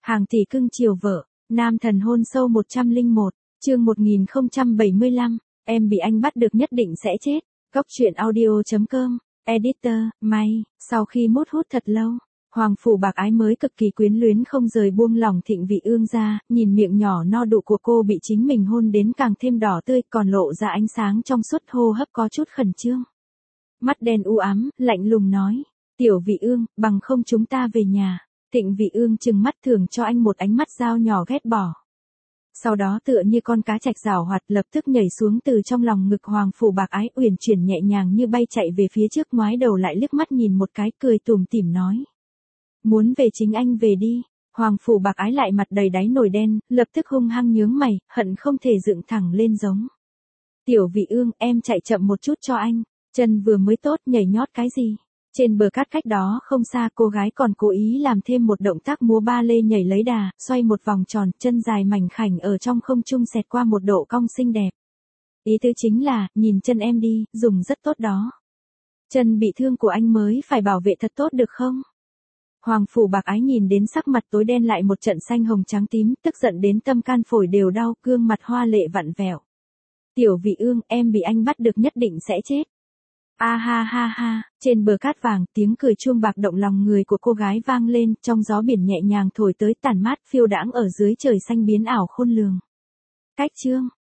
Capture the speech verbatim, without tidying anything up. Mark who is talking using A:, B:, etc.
A: Hàng tỷ cưng chiều vợ, nam thần hôn sâu một trăm lẻ một, chương một nghìn không trăm bảy mươi lăm, em bị anh bắt được nhất định sẽ chết. Góc truyện audio.com, editor, May, sau khi mút hút thật lâu, Hoàng Phủ Bạc Ái mới cực kỳ quyến luyến không rời buông lỏng Thịnh Vị Ương ra, nhìn miệng nhỏ no đủ của cô bị chính mình hôn đến càng thêm đỏ tươi, còn lộ ra ánh sáng trong suốt, hô hấp có chút khẩn trương. Mắt đen u ám, lạnh lùng nói, Tiểu Vị Ương, bằng không chúng ta về nhà. Thịnh Vị Ương trừng mắt thường cho anh một ánh mắt dao nhỏ ghét bỏ. Sau đó tựa như con cá trạch giảo hoạt lập tức nhảy xuống từ trong lòng ngực Hoàng Phủ Bạc Ái, uyển chuyển nhẹ nhàng như bay chạy về phía trước, ngoái đầu lại liếc mắt nhìn một cái, cười tủm tỉm nói. Muốn về chính anh về đi. Hoàng Phủ Bạc Ái lại mặt đầy đáy nổi đen, lập tức hung hăng nhướng mày, hận không thể dựng thẳng lên giống. Tiểu Vị Ương, em chạy chậm một chút cho anh, chân vừa mới tốt, nhảy nhót cái gì. Trên bờ cát cách đó không xa, cô gái còn cố ý làm thêm một động tác múa ba lê nhảy lấy đà, xoay một vòng tròn, chân dài mảnh khảnh ở trong không trung xẹt qua một độ cong xinh đẹp. Ý tứ chính là, nhìn chân em đi, dùng rất tốt đó. Chân bị thương của anh mới phải bảo vệ thật tốt được không? Hoàng Phủ Bạc Ái nhìn đến sắc mặt tối đen lại một trận xanh hồng trắng tím, tức giận đến tâm can phổi đều đau, gương mặt hoa lệ vặn vẹo. Tiểu Vị Ương, em bị anh bắt được nhất định sẽ chết. A ha ha ha, trên bờ cát vàng, tiếng cười chuông bạc động lòng người của cô gái vang lên, trong gió biển nhẹ nhàng thổi tới, tản mát phiêu đãng ở dưới trời xanh biến ảo khôn lường. Cách chương